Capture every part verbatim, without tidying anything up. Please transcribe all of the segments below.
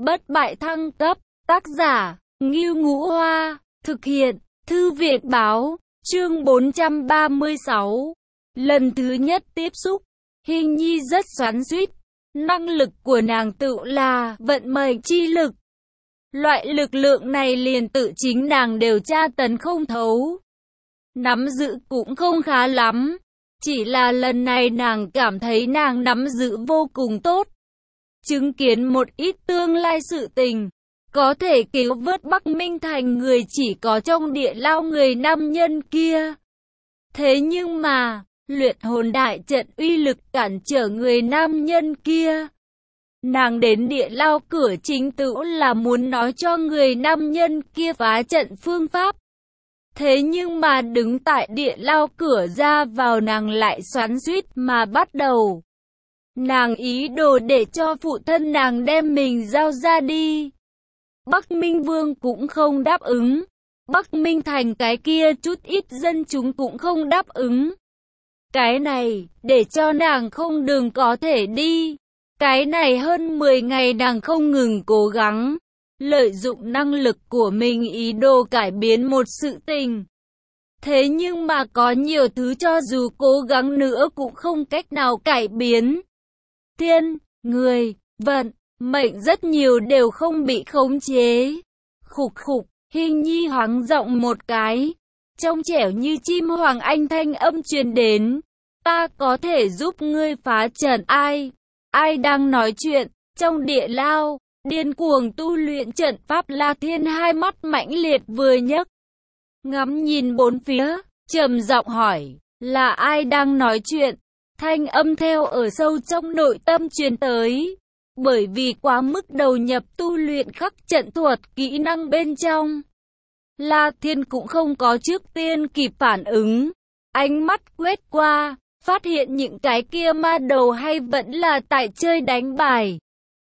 Bất bại thăng cấp, tác giả, Ngưu Ngũ Hoa, thực hiện, Thư viện báo, chương bốn trăm ba mươi sáu. Lần thứ nhất tiếp xúc, Hình Nhi rất xoắn xuýt, năng lực của nàng tự là vận mệnh chi lực. Loại lực lượng này liền tự chính nàng đều tra tấn không thấu. Nắm giữ cũng không khá lắm, chỉ là lần này nàng cảm thấy nàng nắm giữ vô cùng tốt. Chứng kiến một ít tương lai sự tình, có thể cứu vớt Bắc Minh Thành người chỉ có trong địa lao người nam nhân kia. Thế nhưng mà, luyện hồn đại trận uy lực cản trở người nam nhân kia. Nàng đến địa lao cửa chính tự là muốn nói cho người nam nhân kia phá trận phương pháp. Thế nhưng mà đứng tại địa lao cửa ra vào nàng lại xoắn xuýt mà bắt đầu. Nàng ý đồ để cho phụ thân nàng đem mình giao ra đi. Bắc Minh Vương cũng không đáp ứng. Bắc Minh Thành cái kia chút ít dân chúng cũng không đáp ứng. Cái này, để cho nàng không đường có thể đi. Cái này hơn mười ngày nàng không ngừng cố gắng, lợi dụng năng lực của mình ý đồ cải biến một sự tình. Thế nhưng mà có nhiều thứ cho dù cố gắng nữa cũng không cách nào cải biến. Thiên, người, vận, mệnh rất nhiều đều không bị khống chế. Khục khục, Hình Nhi hoáng giọng một cái, trong trẻo như chim hoàng anh thanh âm truyền đến. Ta có thể giúp ngươi phá trận. Ai? Ai đang nói chuyện? Trong địa lao, điên cuồng tu luyện trận pháp La Thiên hai mắt mãnh liệt vừa nhấc, ngắm nhìn bốn phía, trầm giọng hỏi, là ai đang nói chuyện? Thanh âm theo ở sâu trong nội tâm truyền tới, bởi vì quá mức đầu nhập tu luyện khắc trận thuật kỹ năng bên trong. La Thiên cũng không có trước tiên kịp phản ứng, ánh mắt quét qua, phát hiện những cái kia ma đầu hay vẫn là tại chơi đánh bài.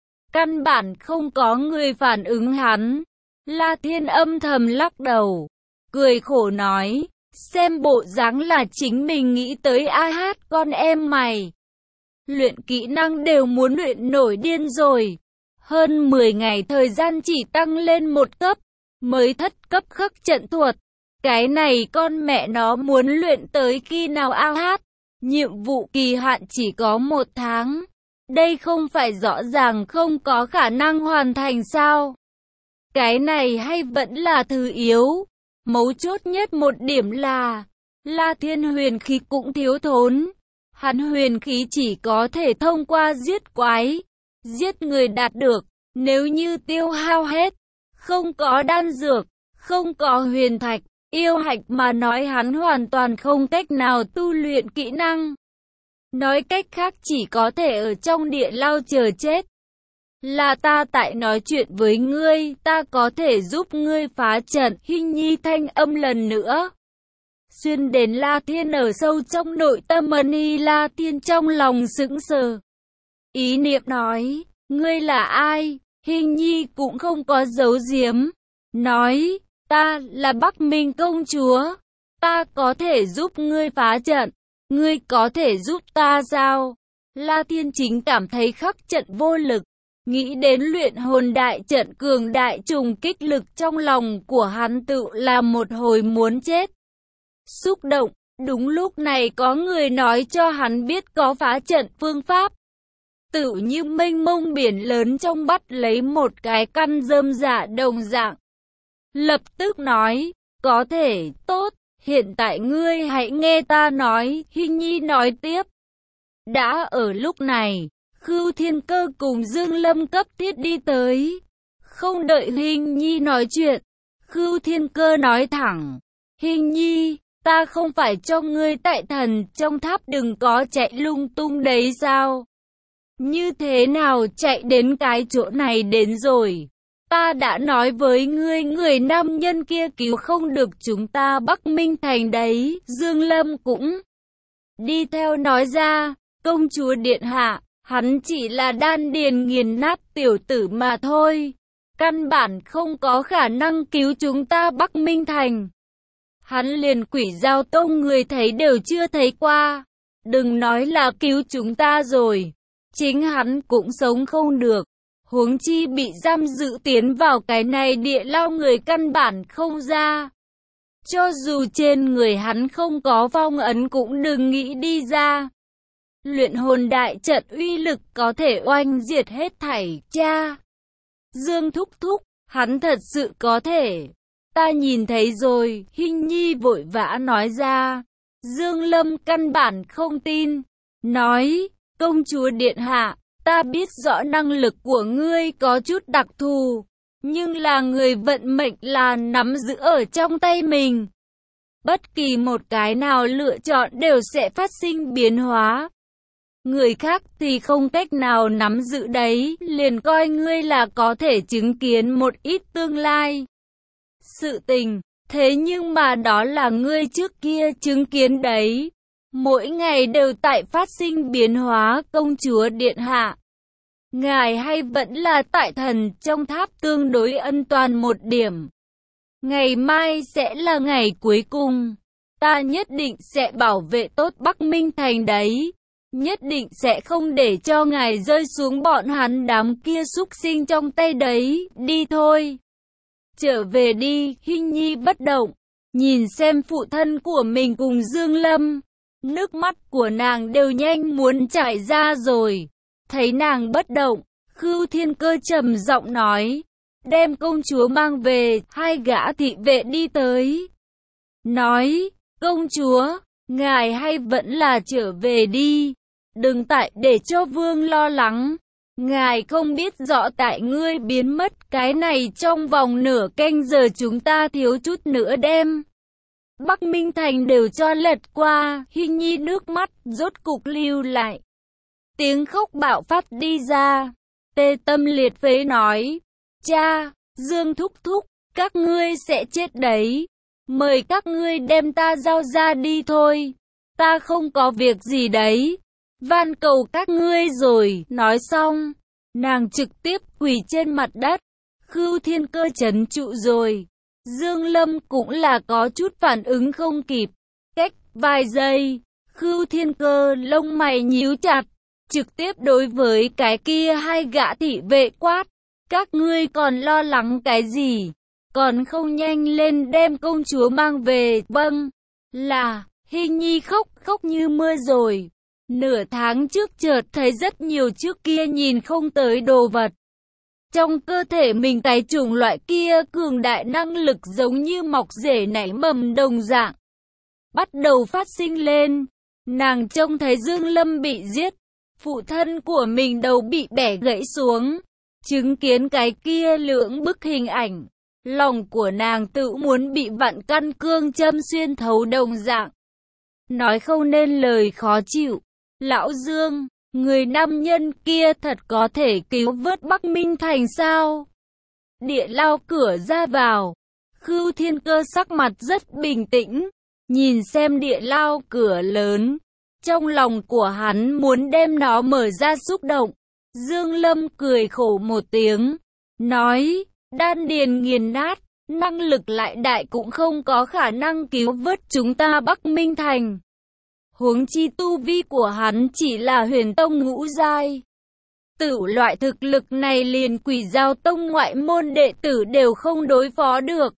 Căn bản không có người phản ứng hắn. La Thiên âm thầm lắc đầu, cười khổ nói, xem bộ dáng là chính mình nghĩ tới ai hát con em mày. Luyện kỹ năng đều muốn luyện nổi điên rồi. Hơn mười ngày thời gian chỉ tăng lên một cấp, mới thất cấp khắc trận thuật. Cái này con mẹ nó muốn luyện tới khi nào ao hát? Nhiệm vụ kỳ hạn chỉ có một tháng. Đây không phải rõ ràng không có khả năng hoàn thành sao? Cái này hay vẫn là thứ yếu? Mấu chốt nhất một điểm là, La Thiên huyền khí cũng thiếu thốn. Hắn huyền khí chỉ có thể thông qua giết quái, giết người đạt được. Nếu như tiêu hao hết, không có đan dược, không có huyền thạch, yêu hạch mà nói hắn hoàn toàn không cách nào tu luyện kỹ năng. Nói cách khác chỉ có thể ở trong địa lao chờ chết. Là ta tại nói chuyện với ngươi, ta có thể giúp ngươi phá trận. Hình Nhi thanh âm lần nữa xuyên đến La Thiên ở sâu trong nội tâm Mani. La Thiên trong lòng sững sờ, ý niệm nói, ngươi là ai? Hình Nhi cũng không có giấu giếm, nói, ta là Bắc Minh công chúa, ta có thể giúp ngươi phá trận. Ngươi có thể giúp ta sao? La Thiên chính cảm thấy khắc trận vô lực, nghĩ đến luyện hồn đại trận cường đại trùng kích lực trong lòng của hắn tự là một hồi muốn chết. Xúc động, đúng lúc này có người nói cho hắn biết có phá trận phương pháp. Tự như mênh mông biển lớn trong bắt lấy một cái căn rơm dạ đồng dạng. Lập tức nói, có thể, tốt. Hiện tại ngươi hãy nghe ta nói, Hình Nhi nói tiếp. Đã ở lúc này, Khưu Thiên Cơ cùng Dương Lâm cấp thiết đi tới. Không đợi Hình Nhi nói chuyện, Khưu Thiên Cơ nói thẳng, Hình Nhi, ta không phải cho ngươi tại thần trong tháp đừng có chạy lung tung đấy sao? Như thế nào chạy đến cái chỗ này đến rồi? Ta đã nói với ngươi, người nam nhân kia cứu không được chúng ta Bắc Minh Thành đấy. Dương Lâm cũng đi theo nói ra, công chúa điện hạ, hắn chỉ là đan điền nghiền nát tiểu tử mà thôi. Căn bản không có khả năng cứu chúng ta Bắc Minh Thành. Hắn liền Quỷ Giao Tông người thấy đều chưa thấy qua. Đừng nói là cứu chúng ta rồi, chính hắn cũng sống không được. Huống chi bị giam giữ tiến vào cái này địa lao người căn bản không ra. Cho dù trên người hắn không có phong ấn cũng đừng nghĩ đi ra. Luyện hồn đại trận uy lực có thể oanh diệt hết thảy, cha. Dương thúc thúc, hắn thật sự có thể. Ta nhìn thấy rồi, Hinh Nhi vội vã nói ra. Dương Lâm căn bản không tin. Nói, công chúa điện hạ, ta biết rõ năng lực của ngươi có chút đặc thù. Nhưng là người vận mệnh là nắm giữ ở trong tay mình. Bất kỳ một cái nào lựa chọn đều sẽ phát sinh biến hóa. Người khác thì không cách nào nắm giữ đấy, liền coi ngươi là có thể chứng kiến một ít tương lai. Sự tình, thế nhưng mà đó là ngươi trước kia chứng kiến đấy. Mỗi ngày đều tại phát sinh biến hóa, công chúa điện hạ. Ngài hay vẫn là tại thần trong tháp tương đối ân toàn một điểm. Ngày mai sẽ là ngày cuối cùng. Ta nhất định sẽ bảo vệ tốt Bắc Minh Thành đấy. Nhất định sẽ không để cho ngài rơi xuống bọn hắn đám kia súc sinh trong tay đấy. Đi thôi. Trở về đi. Hinh Nhi bất động. Nhìn xem phụ thân của mình cùng Dương Lâm. Nước mắt của nàng đều nhanh muốn chảy ra rồi. Thấy nàng bất động, Khưu Thiên Cơ trầm giọng nói. Đem công chúa mang về. Hai gã thị vệ đi tới. Nói, công chúa, ngài hay vẫn là trở về đi. Đừng tại để cho vương lo lắng. Ngài không biết rõ tại ngươi biến mất cái này trong vòng nửa canh giờ chúng ta thiếu chút nữa đem Bắc Minh Thành đều cho lật qua. Hinh Nhi nước mắt rốt cục lưu lại. Tiếng khóc bạo phát đi ra. Tê Tâm liệt phế nói. Cha, Dương thúc thúc, các ngươi sẽ chết đấy. Mời các ngươi đem ta giao ra đi thôi. Ta không có việc gì đấy. Van cầu các ngươi rồi. Nói xong, nàng trực tiếp quỳ trên mặt đất. Khưu Thiên Cơ trấn trụ rồi. Dương Lâm cũng là có chút phản ứng không kịp. Cách vài giây, Khưu Thiên Cơ lông mày nhíu chặt. Trực tiếp đối với cái kia hai gã thị vệ quát. Các ngươi còn lo lắng cái gì? Còn không nhanh lên đem công chúa mang về. Vâng, là, Hinh Nhi khóc khóc như mưa rồi. Nửa tháng trước chợt thấy rất nhiều trước kia nhìn không tới đồ vật. Trong cơ thể mình cái chủng loại kia cường đại năng lực giống như mọc rễ nảy mầm đồng dạng. Bắt đầu phát sinh lên. Nàng trông thấy Dương Lâm bị giết. Phụ thân của mình đầu bị bẻ gãy xuống. Chứng kiến cái kia lưỡng bức hình ảnh. Lòng của nàng tự muốn bị vặn căn cương châm xuyên thấu đồng dạng. Nói không nên lời khó chịu. Lão Dương, người nam nhân kia thật có thể cứu vớt Bắc Minh Thành sao? Địa lao cửa ra vào. Khưu Thiên Cơ sắc mặt rất bình tĩnh. Nhìn xem địa lao cửa lớn. Trong lòng của hắn muốn đem nó mở ra xúc động. Dương Lâm cười khổ một tiếng. Nói, đan điền nghiền nát, năng lực lại đại cũng không có khả năng cứu vớt chúng ta Bắc Minh Thành. Huống chi tu vi của hắn chỉ là huyền tông ngũ giai. Tử loại thực lực này liền Quỷ Giao Tông ngoại môn đệ tử đều không đối phó được.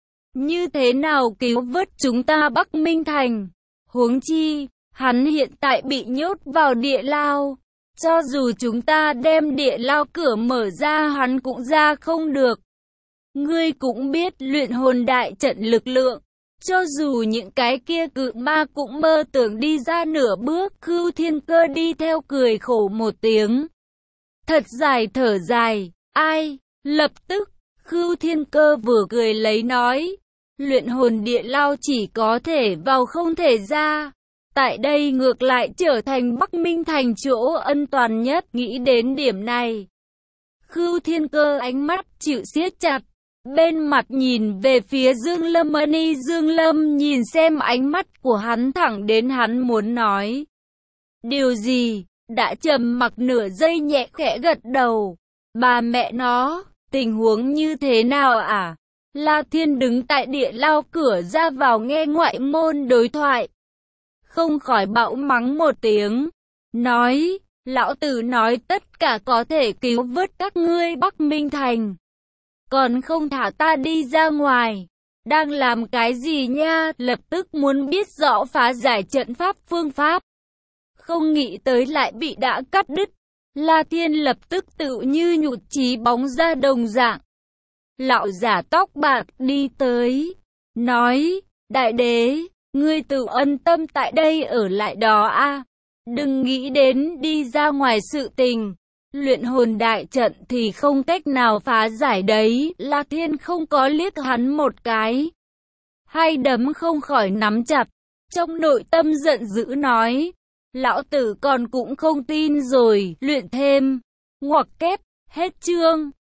Như thế nào cứu vớt chúng ta Bắc Minh Thành? Huống chi, hắn hiện tại bị nhốt vào địa lao. Cho dù chúng ta đem địa lao cửa mở ra hắn cũng ra không được. Ngươi cũng biết luyện hồn đại trận lực lượng. Cho dù những cái kia cự ma cũng mơ tưởng đi ra nửa bước. Khưu Thiên Cơ đi theo cười khổ một tiếng. Thật dài thở dài. Ai? Lập tức, Khưu Thiên Cơ vừa cười lấy nói. Luyện hồn địa lao chỉ có thể vào không thể ra. Tại đây ngược lại trở thành Bắc Minh Thành chỗ an toàn nhất. Nghĩ đến điểm này, Khưu Thiên Cơ ánh mắt chịu siết chặt. Bên mặt nhìn về phía Dương Lâm Ân. Dương Lâm nhìn xem ánh mắt của hắn thẳng đến hắn muốn nói điều gì, đã trầm mặc nửa giây nhẹ khẽ gật đầu. Bà mẹ nó, tình huống như thế nào à? La Thiên đứng tại địa lao cửa ra vào nghe ngoại môn đối thoại. Không khỏi bạo mắng một tiếng. Nói, Lão tử nói tất cả có thể cứu vớt các ngươi Bắc Minh Thành. Còn không thả ta đi ra ngoài. Đang làm cái gì nha? Lập tức muốn biết rõ phá giải trận pháp phương pháp. Không nghĩ tới lại bị đã cắt đứt. La Thiên lập tức tự như nhụt chí bóng ra đồng dạng. Lão giả tóc bạc đi tới. Nói, đại đế, ngươi tự ân tâm tại đây ở lại đó a, đừng nghĩ đến đi ra ngoài sự tình. Luyện hồn đại trận thì không cách nào phá giải đấy. La Thiên không có liếc hắn một cái. Hai đấm không khỏi nắm chặt. Trong nội tâm giận dữ nói. Lão tử còn cũng không tin rồi. Luyện thêm. Ngoặc kép. Hết chương.